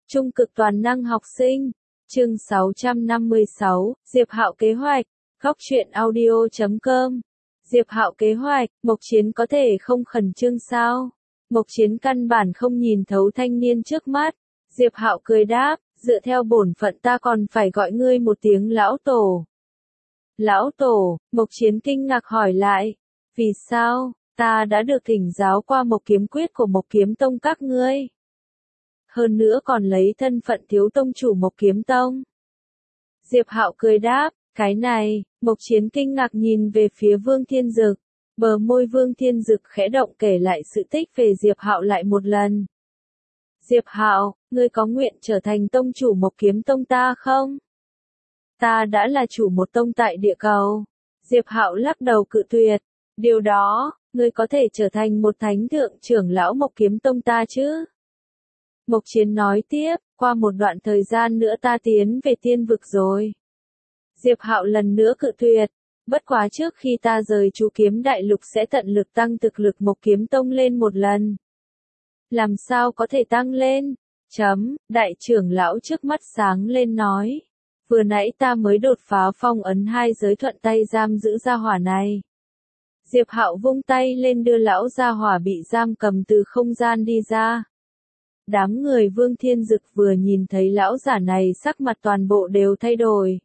Trung cực toàn năng học sinh. Chương 656, Diệp Hạo kế hoạch. Góc truyện audio.com. Diệp Hạo kế hoạch, Mộc Chiến có thể không khẩn trương sao? Mộc Chiến căn bản không nhìn thấu thanh niên trước mắt. Diệp Hạo cười đáp, dựa theo bổn phận ta còn phải gọi ngươi một tiếng lão tổ. Lão tổ, Mộc Chiến kinh ngạc hỏi lại. Vì sao, ta đã được thỉnh giáo qua Mộc Kiếm Quyết của Mộc Kiếm Tông các ngươi. Hơn nữa còn lấy thân phận thiếu tông chủ Mộc Kiếm Tông. Diệp Hạo cười đáp, cái này, Mộc Chiến kinh ngạc nhìn về phía Vương Thiên Dực. Bờ môi Vương Thiên Dực khẽ động kể lại sự tích về Diệp Hạo lại một lần. Diệp Hạo, ngươi có nguyện trở thành tông chủ Mộc Kiếm Tông ta không? Ta đã là chủ một tông tại địa cầu. Diệp Hạo lắc đầu cự tuyệt. Điều đó, ngươi có thể trở thành một thánh thượng trưởng lão Mộc Kiếm Tông ta chứ? Mộc Chiến nói tiếp, qua một đoạn thời gian nữa ta tiến về tiên vực rồi. Diệp Hạo lần nữa cự tuyệt. Bất quá trước khi ta rời chú kiếm đại lục sẽ tận lực tăng thực lực Mộc Kiếm Tông lên một lần. Làm sao có thể tăng lên? Đại trưởng lão trước mắt sáng lên nói. Vừa nãy ta mới đột phá phong ấn 2 giới thuận tay giam giữ gia hỏa này. Diệp Hạo vung tay lên đưa lão gia hỏa bị giam cầm từ không gian đi ra. Đám người Vương Thiên Dực vừa nhìn thấy lão giả này sắc mặt toàn bộ đều thay đổi.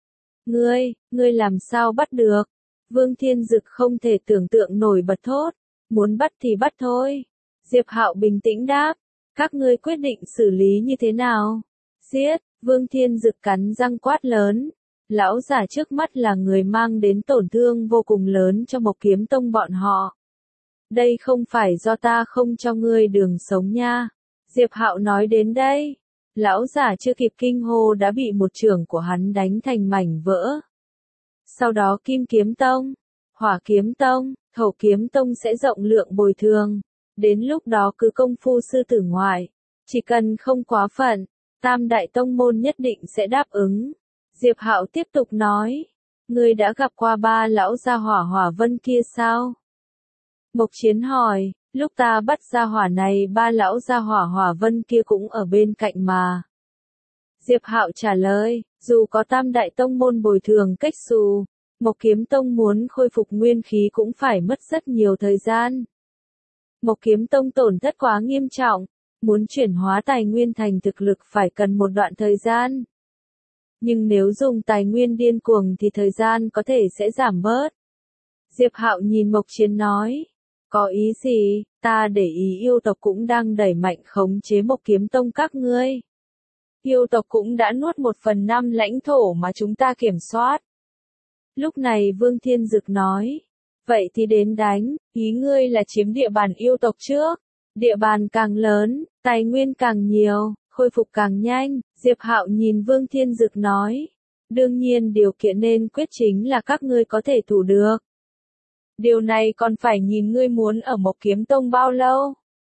Ngươi làm sao bắt được? Vương Thiên Dực không thể tưởng tượng nổi bật thốt. Muốn bắt thì bắt thôi. Diệp Hạo bình tĩnh đáp. Các ngươi quyết định xử lý như thế nào? Giết! Vương Thiên Dực cắn răng quát lớn. Lão giả trước mắt là người mang đến tổn thương vô cùng lớn cho Mộc Kiếm Tông bọn họ. Đây không phải do ta không cho ngươi đường sống nha. Diệp Hạo nói đến đây. Lão giả chưa kịp kinh hô đã bị một chưởng của hắn đánh thành mảnh vỡ. Sau đó Kim Kiếm Tông, Hỏa Kiếm Tông, Thổ Kiếm Tông sẽ rộng lượng bồi thường. Đến lúc đó cứ công phu sư tử ngoại. Chỉ cần không quá phận, Tam đại tông môn nhất định sẽ đáp ứng. Diệp Hạo tiếp tục nói. Ngươi đã gặp qua 3 lão gia hỏa Hỏa Vân kia sao? Mộc Chiến hỏi. Lúc ta bắt gia hỏa này 3 lão gia hỏa Hỏa Vân kia cũng ở bên cạnh mà. Diệp Hạo trả lời, dù có Tam đại tông môn bồi thường cách xù, Mộc Kiếm Tông muốn khôi phục nguyên khí cũng phải mất rất nhiều thời gian. Mộc Kiếm Tông tổn thất quá nghiêm trọng, muốn chuyển hóa tài nguyên thành thực lực phải cần một đoạn thời gian. Nhưng nếu dùng tài nguyên điên cuồng thì thời gian có thể sẽ giảm bớt. Diệp Hạo nhìn Mộc Chiến nói. Có ý gì, ta để ý yêu tộc cũng đang đẩy mạnh khống chế Mộc Kiếm Tông các ngươi. Yêu tộc cũng đã nuốt 1/5 lãnh thổ mà chúng ta kiểm soát. Lúc này Vương Thiên Dực nói. Vậy thì đến đánh, ý ngươi là chiếm địa bàn yêu tộc trước. Địa bàn càng lớn, tài nguyên càng nhiều, khôi phục càng nhanh. Diệp Hạo nhìn Vương Thiên Dực nói. Đương nhiên điều kiện nên quyết chính là các ngươi có thể thủ được. Điều này còn phải nhìn ngươi muốn ở Mộc Kiếm Tông bao lâu.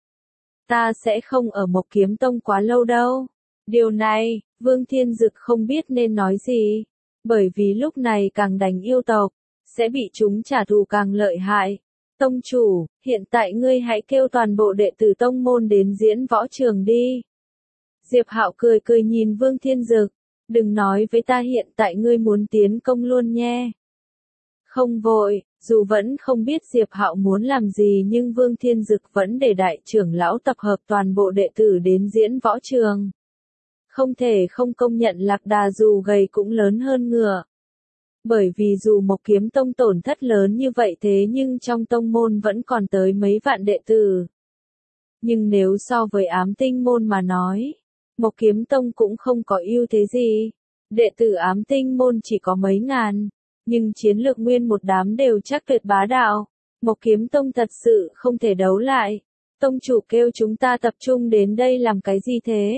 Ta sẽ không ở Mộc Kiếm Tông quá lâu đâu. Điều này, Vương Thiên Dực không biết nên nói gì. Bởi vì lúc này càng đánh yêu tộc, sẽ bị chúng trả thù càng lợi hại. Tông chủ, hiện tại ngươi hãy kêu toàn bộ đệ tử tông môn đến diễn võ trường đi. Diệp Hạo cười cười nhìn Vương Thiên Dực. Đừng nói với ta hiện tại ngươi muốn tiến công luôn nhé. Không vội, dù vẫn không biết Diệp Hạo muốn làm gì nhưng Vương Thiên Dực vẫn để đại trưởng lão tập hợp toàn bộ đệ tử đến diễn võ trường. Không thể không công nhận Lạc Đà dù gầy cũng lớn hơn ngựa. Bởi vì dù Mộc Kiếm Tông tổn thất lớn như vậy thế nhưng trong tông môn vẫn còn tới mấy vạn đệ tử. Nhưng nếu so với Ám Tinh môn mà nói, Mộc Kiếm Tông cũng không có ưu thế gì. Đệ tử Ám Tinh môn chỉ có mấy ngàn. Nhưng chiến lược nguyên một đám đều chắc tuyệt bá đạo. Mộc Kiếm Tông thật sự không thể đấu lại. Tông chủ kêu chúng ta tập trung đến đây làm cái gì thế?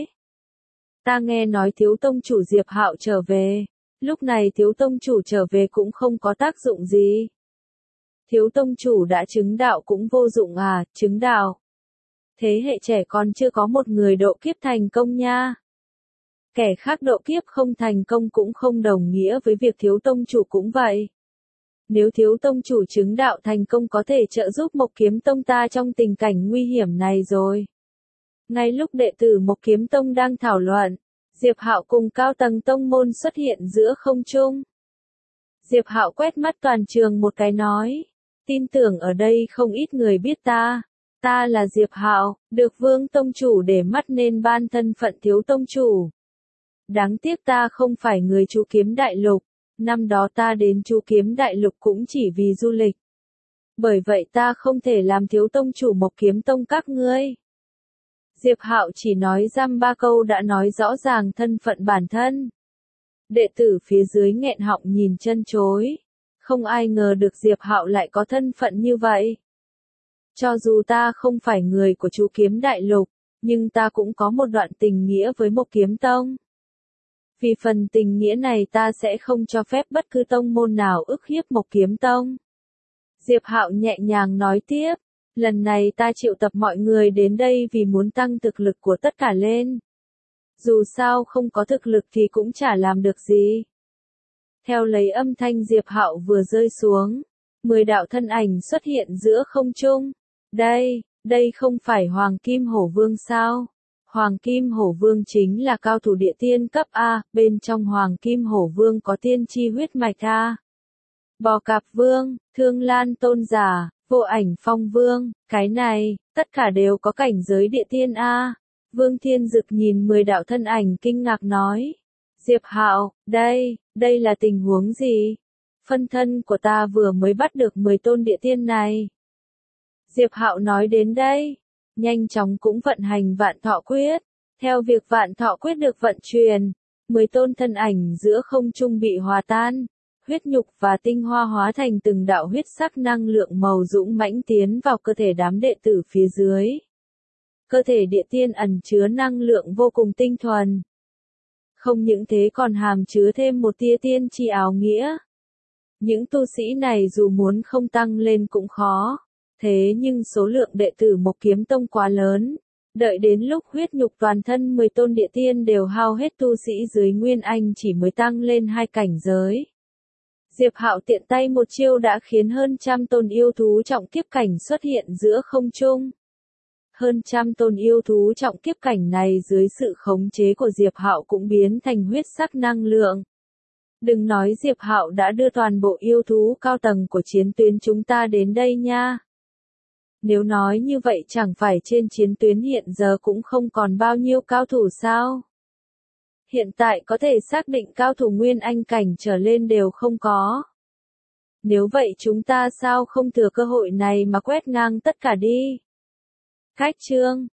Ta nghe nói thiếu tông chủ Diệp Hạo trở về. Lúc này thiếu tông chủ trở về cũng không có tác dụng gì. Thiếu tông chủ đã chứng đạo cũng vô dụng à, chứng đạo. Thế hệ trẻ còn chưa có một người độ kiếp thành công nha. Kẻ khác độ kiếp không thành công cũng không đồng nghĩa với việc thiếu tông chủ cũng vậy. Nếu thiếu tông chủ chứng đạo thành công có thể trợ giúp Mộc Kiếm Tông ta trong tình cảnh nguy hiểm này rồi. Ngay lúc đệ tử Mộc Kiếm Tông đang thảo luận, Diệp Hạo cùng cao tầng tông môn xuất hiện giữa không trung. Diệp Hạo quét mắt toàn trường một cái nói, tin tưởng ở đây không ít người biết ta. Ta là Diệp Hạo, được Vương Tông Chủ để mắt nên ban thân phận thiếu tông chủ. Đáng tiếc ta không phải người Chu Kiếm Đại Lục, năm đó ta đến Chu Kiếm Đại Lục cũng chỉ vì du lịch. Bởi vậy ta không thể làm thiếu tông chủ Mộc Kiếm Tông các ngươi. Diệp Hạo chỉ nói dăm ba câu đã nói rõ ràng thân phận bản thân. Đệ tử phía dưới nghẹn họng nhìn chân chối. Không ai ngờ được Diệp Hạo lại có thân phận như vậy. Cho dù ta không phải người của Chu Kiếm Đại Lục, nhưng ta cũng có một đoạn tình nghĩa với Mộc Kiếm Tông. Vì phần tình nghĩa này ta sẽ không cho phép bất cứ tông môn nào ức hiếp Mộc Kiếm Tông. Diệp Hạo nhẹ nhàng nói tiếp, lần này ta triệu tập mọi người đến đây vì muốn tăng thực lực của tất cả lên. Dù sao không có thực lực thì cũng chả làm được gì. Theo lấy âm thanh Diệp Hạo vừa rơi xuống, 10 đạo thân ảnh xuất hiện giữa không trung. Đây không phải Hoàng Kim Hổ Vương sao? Hoàng Kim Hổ Vương chính là cao thủ địa tiên cấp A, bên trong Hoàng Kim Hổ Vương có tiên chi huyết mạch A. Bò Cạp Vương, Thương Lan Tôn Giả, Vô Ảnh Phong Vương, cái này, tất cả đều có cảnh giới địa tiên A. Vương Thiên Dực nhìn 10 đạo thân ảnh kinh ngạc nói. Diệp Hạo, đây là tình huống gì? Phân thân của ta vừa mới bắt được 10 tôn địa tiên này. Diệp Hạo nói đến đây, nhanh chóng cũng vận hành Vạn Thọ Quyết. Theo việc Vạn Thọ Quyết được vận chuyển, 10 tôn thân ảnh giữa không trung bị hòa tan, huyết nhục và tinh hoa hóa thành từng đạo huyết sắc năng lượng màu dũng mãnh tiến vào cơ thể đám đệ tử phía dưới. Cơ thể địa tiên ẩn chứa năng lượng vô cùng tinh thuần. Không những thế còn hàm chứa thêm một tia tiên chi áo nghĩa. Những tu sĩ này dù muốn không tăng lên cũng khó. Thế nhưng số lượng đệ tử Mộc Kiếm Tông quá lớn. Đợi đến lúc huyết nhục toàn thân 10 tôn địa tiên đều hao hết, tu sĩ dưới Nguyên Anh chỉ mới tăng lên 2 cảnh giới. Diệp Hạo tiện tay một chiêu đã khiến hơn trăm tôn yêu thú trọng kiếp cảnh xuất hiện giữa không trung. Hơn trăm tôn yêu thú trọng kiếp cảnh này dưới sự khống chế của Diệp Hạo cũng biến thành huyết sắc năng lượng. Đừng nói Diệp Hạo đã đưa toàn bộ yêu thú cao tầng của chiến tuyến chúng ta đến đây nha. Nếu nói như vậy chẳng phải trên chiến tuyến hiện giờ cũng không còn bao nhiêu cao thủ sao? Hiện tại có thể xác định cao thủ Nguyên Anh cảnh trở lên đều không có. Nếu vậy chúng ta sao không thừa cơ hội này mà quét ngang tất cả đi? Khách chương